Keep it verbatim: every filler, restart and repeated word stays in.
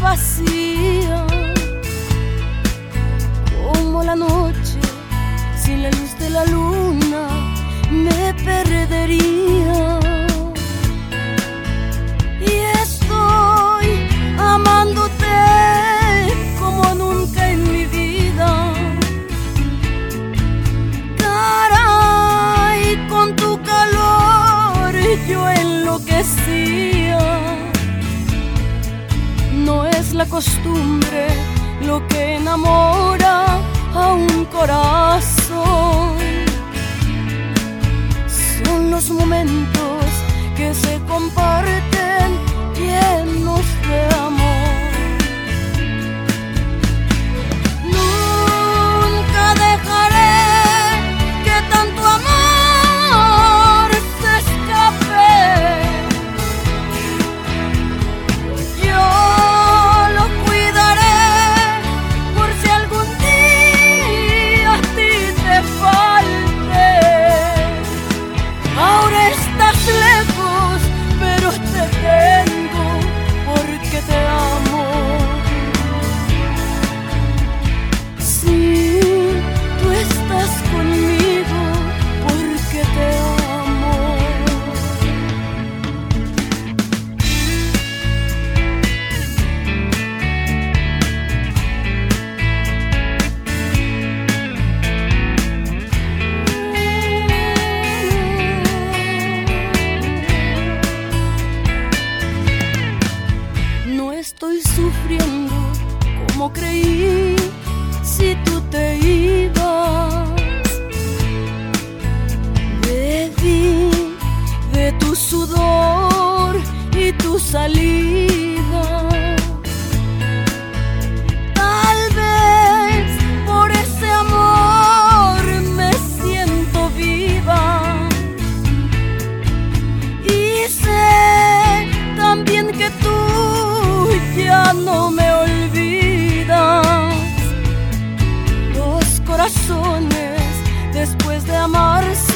vacía, como la noche sin la luz de la luna, me perdería. Y estoy amándote como nunca en mi vida. Caray, con tu calor yo enloquecía. No es la costumbre lo que enamora a un corazón, son los momentos que se comparten llenos de amor. Nunca dejaré que tanto amor se escape. Yo lo cuidaré por si algún día a ti te falte. Ahora estás lejos, pero te tengo porque te amo. Sí, tú estás conmigo porque te amo. No estoy sufriendo como creí si tú te ibas. Bebí de tu sudor y tu saliva. Tal vez por ese amor me siento viva. Y sé también que tú ya no me olvidas. Los corazones después de amarse